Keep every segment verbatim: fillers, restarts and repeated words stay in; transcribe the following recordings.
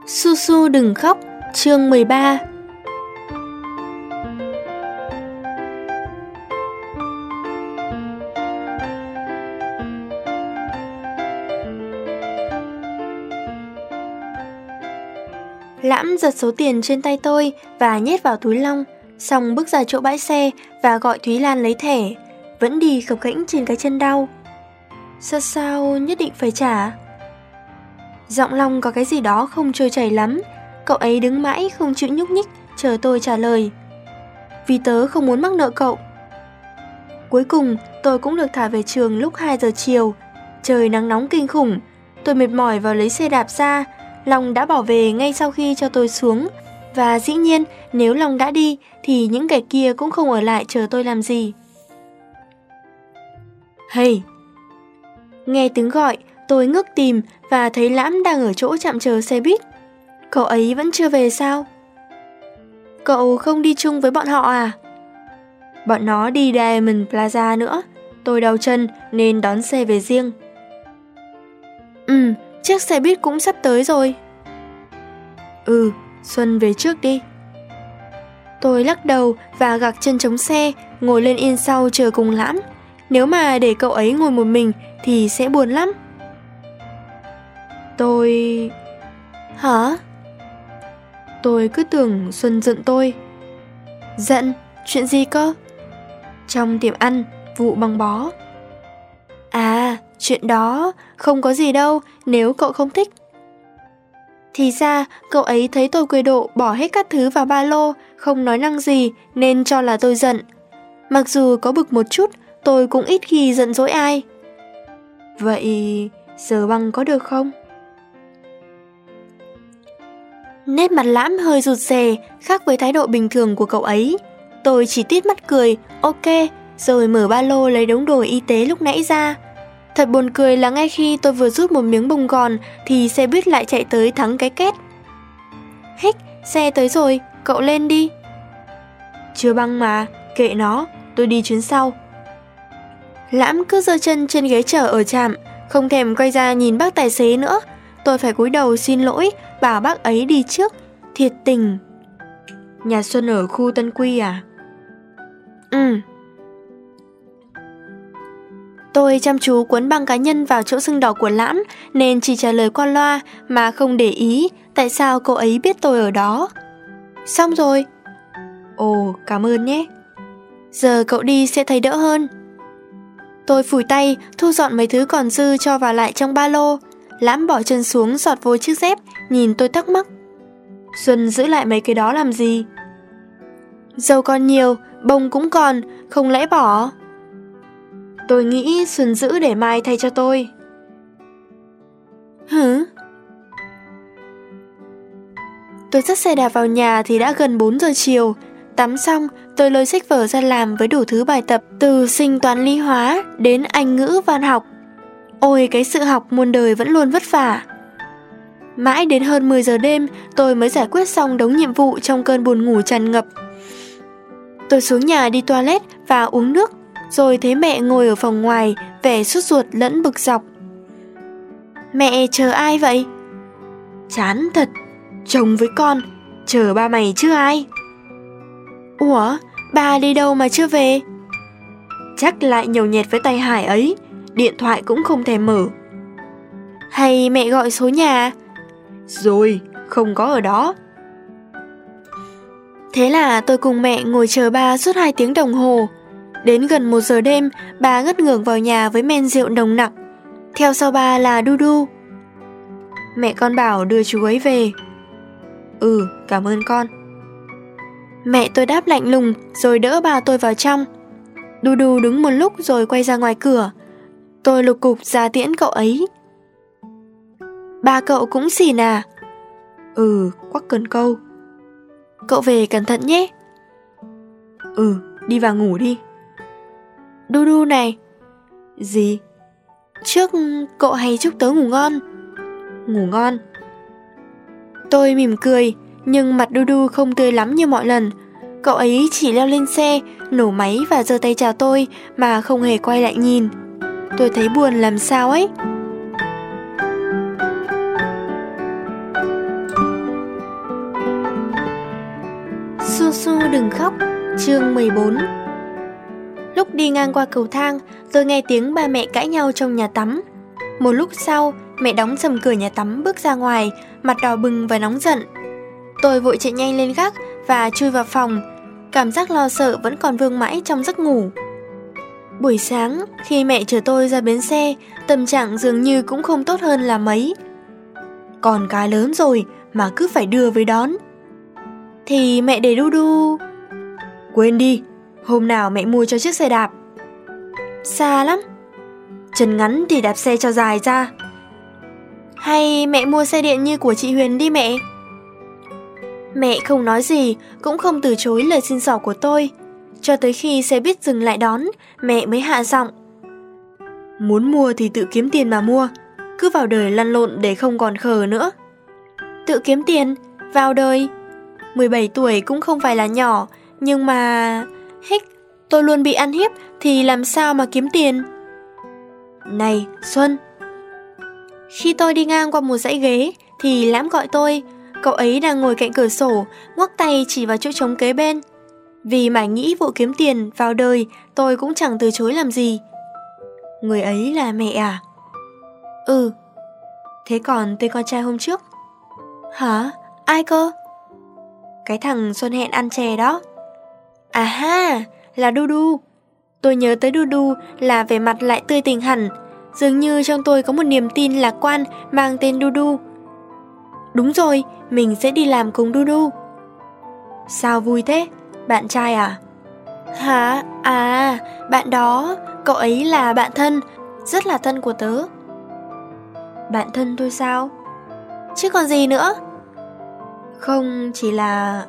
Su Su đừng khóc, chương mười ba. Lãm giật số tiền trên tay tôi và nhét vào túi lông, xong bước ra chỗ bãi xe và gọi Thúy Lan lấy thẻ, vẫn đi khập khẽnh trên cái chân đau. Sao sao nhất định phải trả? Giọng Long có cái gì đó không trôi chảy lắm. Cậu ấy đứng mãi không chịu nhúc nhích, chờ tôi trả lời. Vì tớ không muốn mắc nợ cậu. Cuối cùng tôi cũng được thả về trường lúc hai giờ chiều. Trời nắng nóng kinh khủng. Tôi mệt mỏi vào lấy xe đạp ra. Long đã bỏ về ngay sau khi cho tôi xuống. Và dĩ nhiên nếu Long đã đi thì những kẻ kia cũng không ở lại chờ tôi làm gì. Hey! Nghe tiếng gọi, tôi ngước tìm và thấy Lãm đang ở chỗ trạm chờ xe buýt. Cậu ấy vẫn chưa về sao? Cậu không đi chung với bọn họ à? Bọn nó đi Diamond Plaza nữa. Tôi đau chân nên đón xe về riêng. Ừ, chiếc xe buýt cũng sắp tới rồi. Ừ, Xuân về trước đi. Tôi lắc đầu và gạc chân chống xe, ngồi lên yên sau chờ cùng Lãm. Nếu mà để cậu ấy ngồi một mình thì sẽ buồn lắm. Tôi... Hả? Tôi cứ tưởng Xuân giận tôi. Giận? Chuyện gì cơ? Trong tiệm ăn, vụ băng bó. À, chuyện đó không có gì đâu nếu cậu không thích. Thì ra cậu ấy thấy tôi quê độ bỏ hết các thứ vào ba lô, không nói năng gì nên cho là tôi giận. Mặc dù có bực một chút, tôi cũng ít khi giận dỗi ai. Vậy giờ băng có được không? Nét mặt Lãm hơi rụt rè, khác với thái độ bình thường của cậu ấy. Tôi chỉ tít mắt cười, ok, rồi mở ba lô lấy đống đồ y tế lúc nãy ra. Thật buồn cười là ngay khi tôi vừa rút một miếng bông gòn thì xe buýt lại chạy tới thắng cái két. Hích, xe tới rồi, cậu lên đi. Chưa băng mà, kệ nó, tôi đi chuyến sau. Lãm cứ giơ chân trên ghế chở ở trạm, không thèm quay ra nhìn bác tài xế nữa. Tôi phải cúi đầu xin lỗi, bảo bác ấy đi trước. Thiệt tình. Nhà Xuân ở khu Tân Quy à? Ừ. Tôi chăm chú cuốn băng cá nhân vào chỗ sưng đỏ của Lãm nên chỉ trả lời qua loa mà không để ý tại sao cô ấy biết tôi ở đó. Xong rồi. Ồ, cảm ơn nhé. Giờ cậu đi sẽ thấy đỡ hơn. Tôi phủi tay, thu dọn mấy thứ còn dư cho vào lại trong ba lô. Lãm bỏ chân xuống giọt vô chiếc dép, nhìn tôi thắc mắc. Xuân giữ lại mấy cái đó làm gì? Dầu còn nhiều, bông cũng còn, không lẽ bỏ? Tôi nghĩ Xuân giữ để mai thay cho tôi. Hử? Tôi dắt xe đạp vào nhà thì đã gần bốn giờ chiều. Tắm xong, tôi lôi sách vở ra làm với đủ thứ bài tập, từ sinh toán lý hóa đến Anh ngữ văn học. Ôi, cái sự học muôn đời vẫn luôn vất vả. Mãi đến hơn mười giờ đêm, tôi mới giải quyết xong đống nhiệm vụ trong cơn buồn ngủ tràn ngập. Tôi xuống nhà đi toilet và uống nước, rồi thấy mẹ ngồi ở phòng ngoài, vẻ sốt ruột lẫn bực dọc. Mẹ chờ ai vậy? Chán thật, chồng với con, chờ ba mày chứ ai? Ủa, bà đi đâu mà chưa về? Chắc lại nhầu nhẹt với tay Hải ấy, điện thoại cũng không thèm mở. Hay mẹ gọi số nhà? Rồi, không có ở đó. Thế là tôi cùng mẹ ngồi chờ ba suốt hai tiếng đồng hồ. Đến gần một giờ đêm, bà ngất ngưởng vào nhà với men rượu nồng nặc. Theo sau bà là Du Du. Mẹ con bảo đưa chú ấy về. Ừ, cảm ơn con. Mẹ tôi đáp lạnh lùng rồi đỡ bà tôi vào trong. Du Du đứng một lúc rồi quay ra ngoài cửa. Tôi lục cục ra tiễn cậu ấy. Ba cậu cũng xỉn à? Ừ, quắc cần câu. Cậu về cẩn thận nhé. Ừ, đi vào ngủ đi. Du Du này. Gì? Trước cậu hay chúc tớ ngủ ngon. Ngủ ngon. Tôi mỉm cười, nhưng mặt Du Du không tươi lắm như mọi lần. Cậu ấy chỉ leo lên xe, nổ máy và giơ tay chào tôi mà không hề quay lại nhìn. Tôi thấy buồn làm sao ấy. Đừng khóc, chương mười bốn. Lúc đi ngang qua cầu thang, tôi nghe tiếng ba mẹ cãi nhau trong nhà tắm. Một lúc sau, mẹ đóng sầm cửa nhà tắm bước ra ngoài, mặt đỏ bừng và nóng giận. Tôi vội chạy nhanh lên gác và chui vào phòng. Cảm giác lo sợ vẫn còn vương mãi trong giấc ngủ. Buổi sáng, khi mẹ chở tôi ra bến xe, tâm trạng dường như cũng không tốt hơn là mấy. Còn cái lớn rồi mà cứ phải đưa với đón. Thì mẹ để đu đu. Quên đi, hôm nào mẹ mua cho chiếc xe đạp. Xa lắm. Chân ngắn thì đạp xe cho dài ra. Hay mẹ mua xe điện như của chị Huyền đi mẹ. Mẹ không nói gì, cũng không từ chối lời xin xỏ của tôi. Cho tới khi xe buýt dừng lại đón, mẹ mới hạ giọng. Muốn mua thì tự kiếm tiền mà mua, cứ vào đời lăn lộn để không còn khờ nữa. Tự kiếm tiền, vào đời. mười bảy tuổi cũng không phải là nhỏ, nhưng mà... Hích, tôi luôn bị ăn hiếp thì làm sao mà kiếm tiền? Này, Xuân. Khi tôi đi ngang qua một dãy ghế thì Lãm gọi tôi. Cậu ấy đang ngồi cạnh cửa sổ, ngoắc tay chỉ vào chỗ trống kế bên. Vì mải nghĩ vụ kiếm tiền vào đời, tôi cũng chẳng từ chối làm gì. Người ấy là mẹ à? Ừ. Thế còn tên con trai hôm trước? Hả? Ai cơ? Cái thằng Xuân hẹn ăn chè đó. À ha, là Du Du. Tôi nhớ tới Du Du là vẻ mặt lại tươi tỉnh hẳn. Dường như trong tôi có một niềm tin lạc quan mang tên Du Du. Đúng rồi, mình sẽ đi làm cùng Du Du. Sao vui thế? Bạn trai à? Hả? À, bạn đó. Cậu ấy là bạn thân, rất là thân của tớ. Bạn thân tôi sao? Chứ còn gì nữa? Không, chỉ là...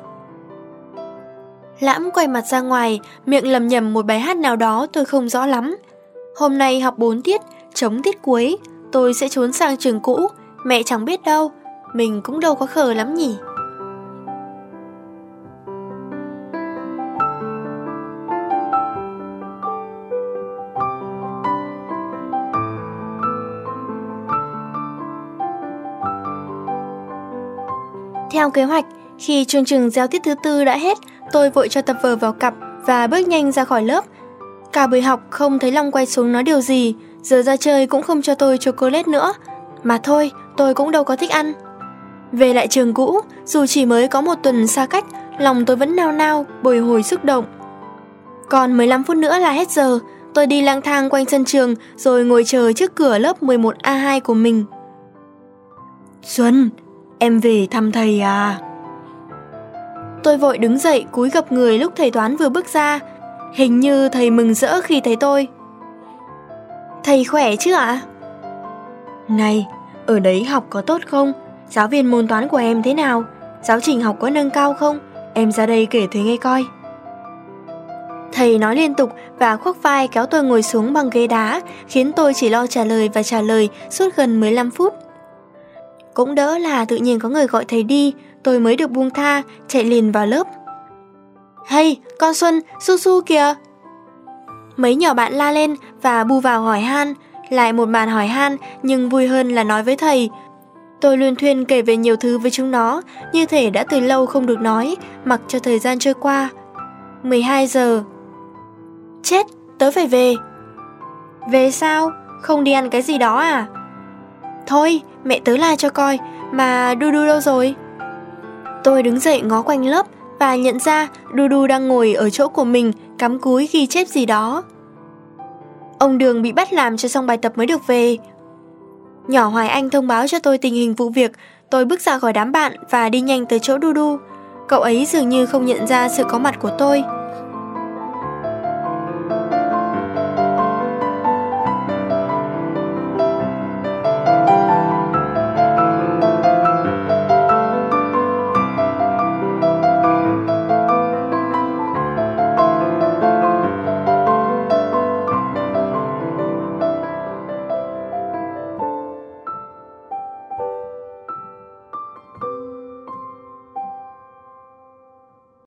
Lãm quay mặt ra ngoài, miệng lầm nhầm một bài hát nào đó tôi không rõ lắm. Hôm nay học bốn tiết, chống tiết cuối, tôi sẽ trốn sang trường cũ. Mẹ chẳng biết đâu, mình cũng đâu có khờ lắm nhỉ. Theo kế hoạch, khi chương trình giao tiết thứ tư đã hết, tôi vội cho tập vở vào cặp và bước nhanh ra khỏi lớp. Cả buổi học không thấy Long quay xuống nói điều gì, giờ ra chơi cũng không cho tôi chocolate nữa. Mà thôi, tôi cũng đâu có thích ăn. Về lại trường cũ, dù chỉ mới có một tuần xa cách, lòng tôi vẫn nao nao, bồi hồi xúc động. Còn mười lăm phút nữa là hết giờ, tôi đi lang thang quanh sân trường rồi ngồi chờ trước cửa lớp mười một A hai của mình. Xuân, em về thăm thầy à? Tôi vội đứng dậy cúi gập người lúc thầy toán vừa bước ra. Hình như thầy mừng rỡ khi thấy tôi. Thầy khỏe chứ ạ? Này, ở đấy học có tốt không? Giáo viên môn toán của em thế nào? Giáo trình học có nâng cao không? Em ra đây kể thầy nghe coi. Thầy nói liên tục và khoác vai kéo tôi ngồi xuống bằng ghế đá, khiến tôi chỉ lo trả lời và trả lời suốt gần mười lăm phút. Cũng đỡ là tự nhiên có người gọi thầy đi, tôi mới được buông tha, chạy liền vào lớp. Hey, con Xuân, su su kìa! Mấy nhỏ bạn la lên và bu vào hỏi han, lại một màn hỏi han nhưng vui hơn là nói với thầy. Tôi luyên thuyên kể về nhiều thứ với chúng nó, như thể đã từ lâu không được nói, mặc cho thời gian trôi qua. mười hai giờ. Chết, tớ phải về. Về sao? Không đi ăn cái gì đó à? Thôi, mẹ tớ la cho coi, mà Du Du đâu rồi? Tôi đứng dậy ngó quanh lớp và nhận ra Du Du đang ngồi ở chỗ của mình, cắm cúi ghi chép gì đó. Ông Đường bị bắt làm cho xong bài tập mới được về. Nhỏ Hoài Anh thông báo cho tôi tình hình vụ việc. Tôi bước ra khỏi đám bạn và đi nhanh tới chỗ Du Du. Cậu ấy dường như không nhận ra sự có mặt của tôi.